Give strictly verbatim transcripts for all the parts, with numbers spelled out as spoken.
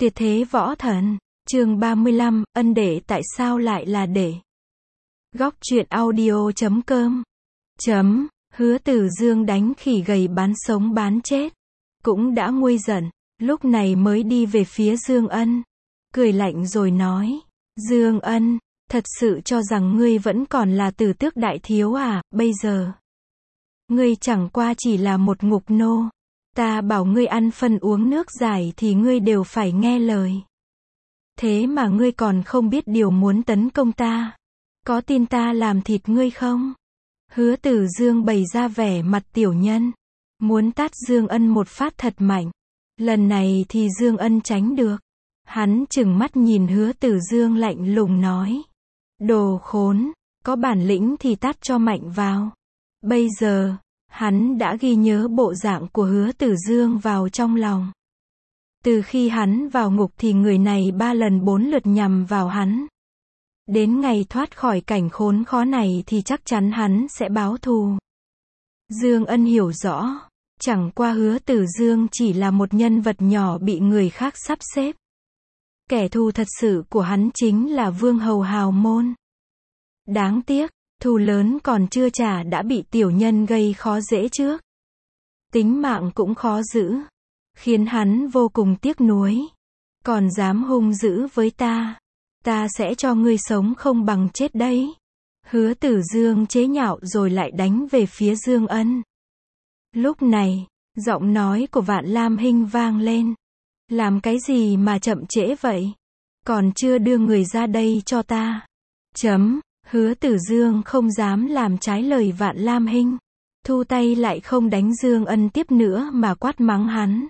Tuyệt thế võ thần, chương ba mươi lăm, ân đệ tại sao lại là đệ? Góc truyện audio chấm com chấm, Hứa Tử Dương đánh khỉ gầy bán sống bán chết. Cũng đã nguôi giận, lúc này mới đi về phía Dương Ân. Cười lạnh rồi nói, Dương Ân, thật sự cho rằng ngươi vẫn còn là Tử Tước đại thiếu à, bây giờ. Ngươi chẳng qua chỉ là một ngục nô. Ta bảo ngươi ăn phân uống nước giải thì ngươi đều phải nghe lời. Thế mà ngươi còn không biết điều muốn tấn công ta. Có tin ta làm thịt ngươi không? Hứa Tử Dương bày ra vẻ mặt tiểu nhân. Muốn tát Dương Ân một phát thật mạnh. Lần này thì Dương Ân tránh được. Hắn trừng mắt nhìn Hứa Tử Dương lạnh lùng nói. Đồ khốn, có bản lĩnh thì tát cho mạnh vào. Bây giờ, hắn đã ghi nhớ bộ dạng của Hứa Tử Dương vào trong lòng. Từ khi hắn vào ngục thì người này ba lần bốn lượt nhằm vào hắn. Đến ngày thoát khỏi cảnh khốn khó này thì chắc chắn hắn sẽ báo thù. Dương Ân hiểu rõ, chẳng qua Hứa Tử Dương chỉ là một nhân vật nhỏ bị người khác sắp xếp. Kẻ thù thật sự của hắn chính là Vương Hầu Hào Môn. Đáng tiếc, thù lớn còn chưa trả đã bị tiểu nhân gây khó dễ trước. Tính mạng cũng khó giữ, khiến hắn vô cùng tiếc nuối. Còn dám hung dữ với ta, ta sẽ cho ngươi sống không bằng chết đấy. Hứa Tử Dương chế nhạo rồi lại đánh về phía Dương Ân. Lúc này, giọng nói của Vạn Lam Hinh vang lên. Làm cái gì mà chậm trễ vậy? Còn chưa đưa người ra đây cho ta. Chấm. Hứa Tử Dương không dám làm trái lời Vạn Lam Hinh. Thu tay lại không đánh Dương Ân tiếp nữa mà quát mắng hắn.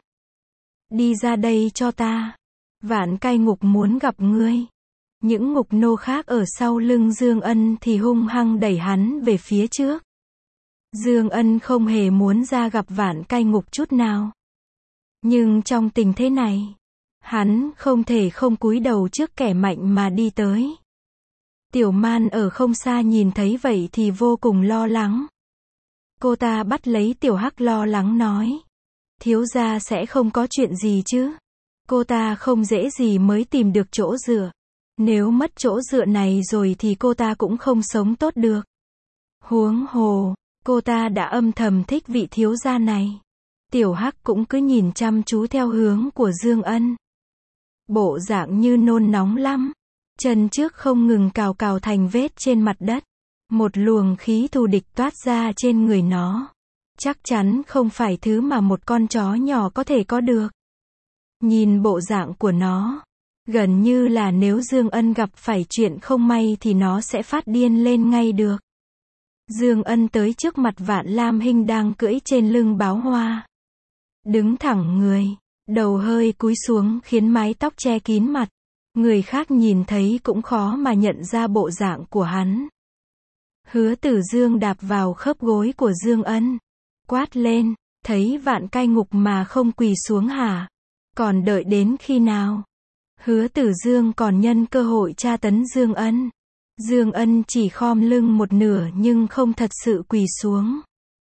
Đi ra đây cho ta. Vạn cai ngục muốn gặp ngươi. Những ngục nô khác ở sau lưng Dương Ân thì hung hăng đẩy hắn về phía trước. Dương Ân không hề muốn ra gặp Vạn cai ngục chút nào. Nhưng trong tình thế này, hắn không thể không cúi đầu trước kẻ mạnh mà đi tới. Tiểu Man ở không xa nhìn thấy vậy thì vô cùng lo lắng. Cô ta bắt lấy Tiểu Hắc lo lắng nói. Thiếu gia sẽ không có chuyện gì chứ? Cô ta không dễ gì mới tìm được chỗ dựa. Nếu mất chỗ dựa này rồi thì cô ta cũng không sống tốt được. Huống hồ, cô ta đã âm thầm thích vị thiếu gia này. Tiểu Hắc cũng cứ nhìn chăm chú theo hướng của Dương Ân. Bộ dạng như nôn nóng lắm. Chân trước không ngừng cào cào thành vết trên mặt đất. Một luồng khí thù địch toát ra trên người nó. Chắc chắn không phải thứ mà một con chó nhỏ có thể có được. Nhìn bộ dạng của nó, gần như là nếu Dương Ân gặp phải chuyện không may thì nó sẽ phát điên lên ngay được. Dương Ân tới trước mặt Vạn Lam Hinh đang cưỡi trên lưng Báo Hoa. Đứng thẳng người, đầu hơi cúi xuống khiến mái tóc che kín mặt. Người khác nhìn thấy cũng khó mà nhận ra bộ dạng của hắn. Hứa Tử Dương đạp vào khớp gối của Dương Ân. Quát lên, thấy Vạn cai ngục mà không quỳ xuống hả? Còn đợi đến khi nào? Hứa Tử Dương còn nhân cơ hội tra tấn Dương Ân. Dương Ân chỉ khom lưng một nửa nhưng không thật sự quỳ xuống.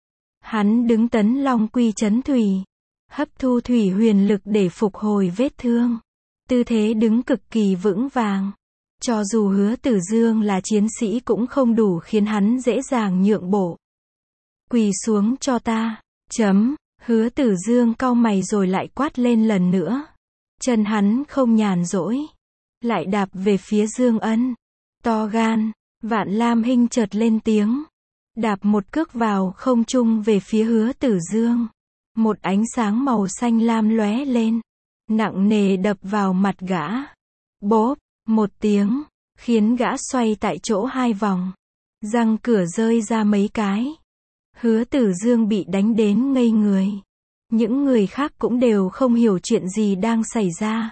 Hắn đứng tấn long quy chấn thủy. Hấp thu thủy huyền lực để phục hồi vết thương. Tư thế đứng cực kỳ vững vàng. Cho dù Hứa Tử Dương là chiến sĩ cũng không đủ khiến hắn dễ dàng nhượng bộ. Quỳ xuống cho ta. Chấm. Hứa Tử Dương cau mày rồi lại quát lên lần nữa. Chân hắn không nhàn rỗi. Lại đạp về phía Dương Ân. To gan. Vạn Lam Hinh chợt lên tiếng. Đạp một cước vào không trung về phía Hứa Tử Dương. Một ánh sáng màu xanh lam lóe lên. Nặng nề đập vào mặt gã. Bốp, một tiếng, khiến gã xoay tại chỗ hai vòng. Răng cửa rơi ra mấy cái. Hứa Tử Dương bị đánh đến ngây người. Những người khác cũng đều không hiểu chuyện gì đang xảy ra.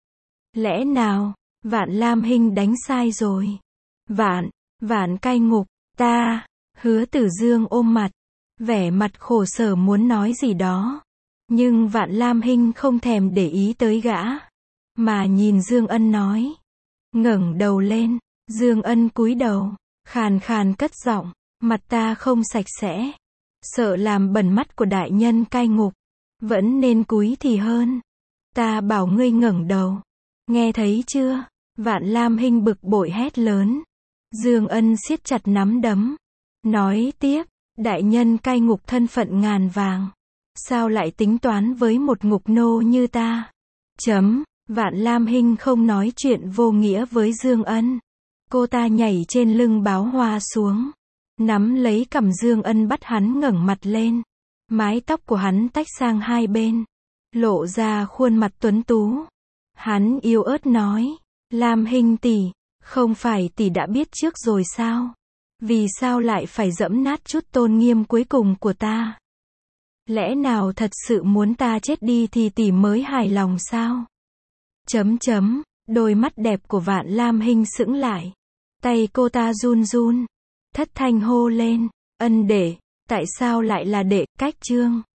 Lẽ nào, Vạn Lam Hinh đánh sai rồi? Vạn, Vạn cai ngục, ta, Hứa Tử Dương ôm mặt. Vẻ mặt khổ sở muốn nói gì đó. Nhưng Vạn Lam Hinh không thèm để ý tới gã. Mà nhìn Dương Ân nói. Ngẩng đầu lên. Dương Ân cúi đầu. Khàn khàn cất giọng. Mặt ta không sạch sẽ. Sợ làm bẩn mắt của đại nhân cai ngục. Vẫn nên cúi thì hơn. Ta bảo ngươi ngẩng đầu. Nghe thấy chưa? Vạn Lam Hinh bực bội hét lớn. Dương Ân siết chặt nắm đấm. Nói tiếp, đại nhân cai ngục thân phận ngàn vàng. Sao lại tính toán với một ngục nô như ta? Chấm, Vạn Lam Hinh không nói chuyện vô nghĩa với Dương Ân. Cô ta nhảy trên lưng Báo Hoa xuống. Nắm lấy cằm Dương Ân bắt hắn ngẩng mặt lên. Mái tóc của hắn tách sang hai bên. Lộ ra khuôn mặt tuấn tú. Hắn yếu ớt nói. Lam Hinh tỷ, không phải tỷ đã biết trước rồi sao? Vì sao lại phải dẫm nát chút tôn nghiêm cuối cùng của ta? Lẽ nào thật sự muốn ta chết đi thì tỷ mới hài lòng sao? Chấm chấm, đôi mắt đẹp của Vạn Lam Hinh sững lại. Tay cô ta run run. Thất thanh hô lên. Ân đệ, tại sao lại là đệ? Cách chương